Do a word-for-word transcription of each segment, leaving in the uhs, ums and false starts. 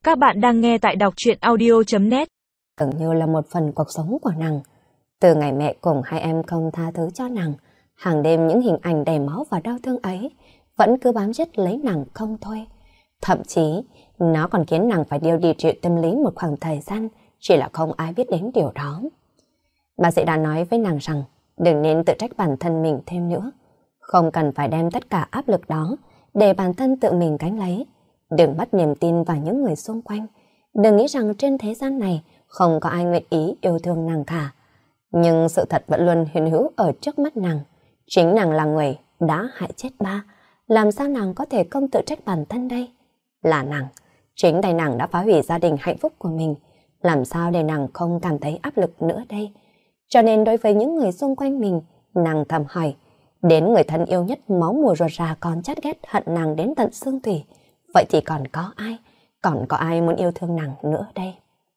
Các bạn đang nghe tại đọc truyện audio.net. Tưởng như là một phần cuộc sống của nàng. Từ ngày mẹ cùng hai em không tha thứ cho nàng, hàng đêm những hình ảnh đầy máu và đau thương ấy vẫn cứ bám giết lấy nàng không thôi. Thậm chí, nó còn khiến nàng phải điều đi trị tâm lý một khoảng thời gian, chỉ là không ai biết đến điều đó. Bác sĩ đã nói với nàng rằng đừng nên tự trách bản thân mình thêm nữa. Không cần phải đem tất cả áp lực đó để bản thân tự mình gánh lấy. Đừng mất niềm tin vào những người xung quanh. Đừng nghĩ rằng trên thế gian này không có ai nguyện ý yêu thương nàng cả. Nhưng sự thật vẫn luôn hiện hữu ở trước mắt nàng. Chính nàng là người đã hại chết ba. Làm sao nàng có thể không tự trách bản thân đây? Là nàng. Chính tay nàng đã phá hủy gia đình hạnh phúc của mình. Làm sao để nàng không cảm thấy áp lực nữa đây? Cho nên đối với những người xung quanh mình, nàng thầm hỏi. Đến người thân yêu nhất máu mùa ruột rà còn chát ghét hận nàng đến tận xương thủy. Vậy thì còn có ai? Còn có ai muốn yêu thương nàng nữa đây?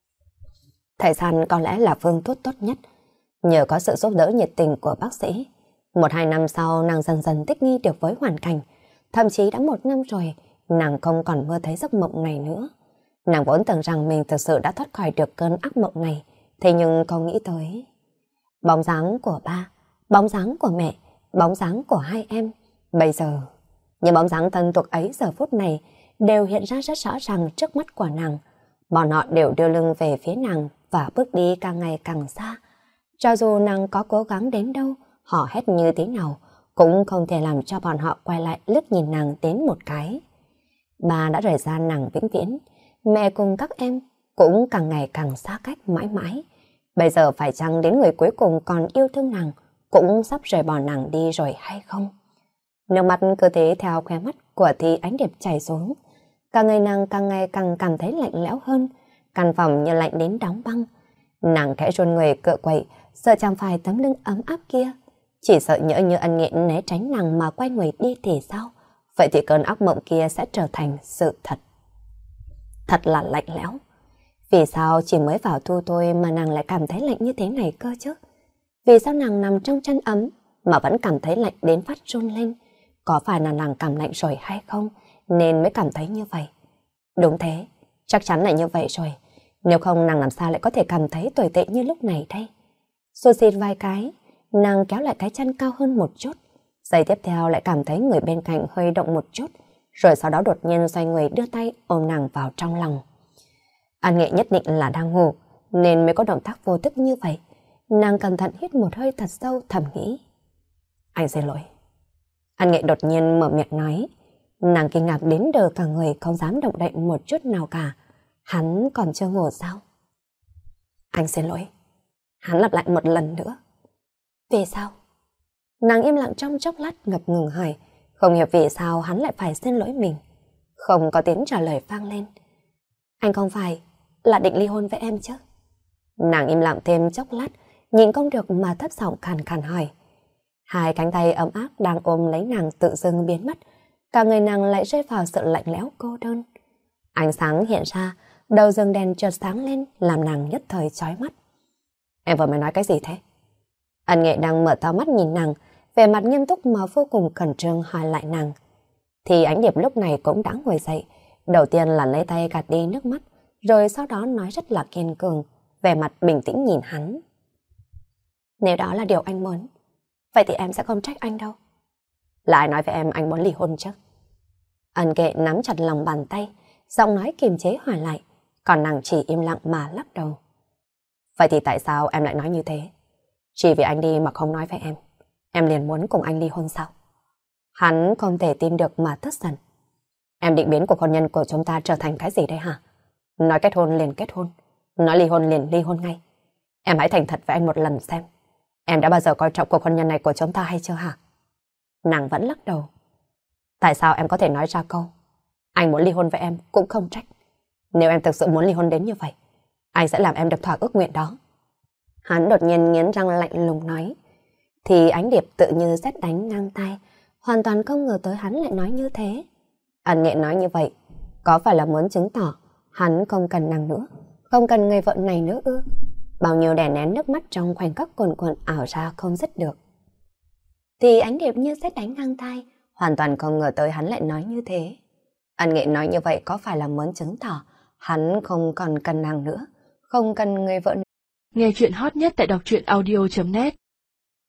Thời gian có lẽ là phương thuốc tốt nhất. Nhờ có sự giúp đỡ nhiệt tình của bác sĩ, một hai năm sau nàng dần dần thích nghi được với hoàn cảnh. Thậm chí đã một năm rồi, nàng không còn mơ thấy giấc mộng này nữa. Nàng vốn tưởng rằng mình thực sự đã thoát khỏi được cơn ác mộng này, thế nhưng không nghĩ tới. Bóng dáng của ba, bóng dáng của mẹ, bóng dáng của hai em. Bây giờ, những bóng dáng thân thuộc ấy giờ phút này đều hiện ra rất rõ ràng trước mắt của nàng. Bọn họ đều đưa lưng về phía nàng và bước đi càng ngày càng xa. Cho dù nàng có cố gắng đến đâu, họ hét như thế nào, cũng không thể làm cho bọn họ quay lại liếc nhìn nàng đến một cái. Bà đã rời xa nàng vĩnh viễn, mẹ cùng các em cũng càng ngày càng xa cách mãi mãi. Bây giờ phải chăng đến người cuối cùng còn yêu thương nàng, cũng sắp rời bỏ nàng đi rồi hay không? Nước mắt cứ thế theo khóe mắt của Thi Ánh Điệp chảy xuống. Cả người nàng càng ngày càng cảm thấy lạnh lẽo hơn, căn phòng như lạnh đến đóng băng. Nàng khẽ run người cựa quậy, sợ chẳng phải tấm lưng ấm áp kia. Chỉ sợ nhỡ như Ân Nghệ né tránh nàng mà quay người đi thì sao? Vậy thì cơn ác mộng kia sẽ trở thành sự thật. Thật là lạnh lẽo. Vì sao chỉ mới vào thu thôi mà nàng lại cảm thấy lạnh như thế này cơ chứ? Vì sao nàng nằm trong chăn ấm mà vẫn cảm thấy lạnh đến phát run lên? Có phải là nàng cảm lạnh rồi hay không nên mới cảm thấy như vậy? Đúng thế, chắc chắn là như vậy rồi. Nếu không nàng làm sao lại có thể cảm thấy tồi tệ như lúc này đây? Xô xịt vài cái, nàng kéo lại cái chân cao hơn một chút. Giây tiếp theo lại cảm thấy người bên cạnh hơi động một chút, rồi sau đó đột nhiên xoay người đưa tay ôm nàng vào trong lòng. An Nghệ nhất định là đang ngủ, nên mới có động tác vô thức như vậy. Nàng cẩn thận hít một hơi thật sâu thầm nghĩ. Anh xin lỗi. An Nghệ đột nhiên mở miệng nói. Nàng kinh ngạc đến đờ cả người không dám động đậy một chút nào cả. Hắn còn chưa ngủ sao? Anh xin lỗi. Hắn lặp lại một lần nữa. Vì sao? Nàng im lặng trong chốc lát ngập ngừng hỏi. Không hiểu vì sao hắn lại phải xin lỗi mình. Không có tiếng trả lời vang lên. Anh không phải là định ly hôn với em chứ? Nàng im lặng thêm chốc lát, nhìn không được mà thấp giọng khàn khàn hỏi. Hai cánh tay ấm áp đang ôm lấy nàng tự dưng biến mất, cả người nàng lại rơi vào sự lạnh lẽo cô đơn. Ánh sáng hiện ra, đầu rừng đèn chợt sáng lên làm nàng nhất thời chói mắt. Em vừa mới nói cái gì thế? Ân Nghệ đang mở to mắt nhìn nàng, vẻ mặt nghiêm túc mà vô cùng khẩn trương hỏi lại nàng. Thì Ánh Điệp lúc này cũng đã ngồi dậy, đầu tiên là lấy tay gạt đi nước mắt, rồi sau đó nói rất là kiên cường, vẻ mặt bình tĩnh nhìn hắn. Nếu đó là điều anh muốn, vậy thì em sẽ không trách anh đâu. Là ai nói với em anh muốn ly hôn chứ? Ân Nghệ nắm chặt lòng bàn tay, giọng nói kiềm chế hỏi lại, còn nàng chỉ im lặng mà lắc đầu. Vậy thì tại sao em lại nói như thế? Chỉ vì anh đi mà không nói với em, em liền muốn cùng anh ly hôn sao? Hắn không thể tin được mà tức giận. Em định biến cuộc hôn nhân của chúng ta trở thành cái gì đây hả? Nói kết hôn liền kết hôn, nói ly hôn liền ly hôn ngay. Em hãy thành thật với anh một lần xem. Em đã bao giờ coi trọng cuộc hôn nhân này của chúng ta hay chưa hả? Nàng vẫn lắc đầu. Tại sao em có thể nói ra câu anh muốn ly hôn với em cũng không trách? Nếu em thực sự muốn ly hôn đến như vậy, anh sẽ làm em được thỏa ước nguyện đó. Hắn đột nhiên nghiến răng lạnh lùng nói. Thì Ánh Điệp tự như sét đánh ngang tai, hoàn toàn không ngờ tới hắn lại nói như thế. Ân Nghệ nói như vậy, có phải là muốn chứng tỏ hắn không cần nàng nữa, không cần người vợ này nữa ư? Bao nhiêu đè nén nước mắt trong khoảnh khắc cuồn cuộn ảo ra không dứt được. Thì Ánh Điệp như sét đánh ngang tai, hoàn toàn không ngờ tới hắn lại nói như thế. Ân Nghệ nói như vậy có phải là muốn chứng tỏ Hắn không còn cần nàng nữa, không cần người vợ. Nghe chuyện hot nhất tại đọc truyện audio chấm net.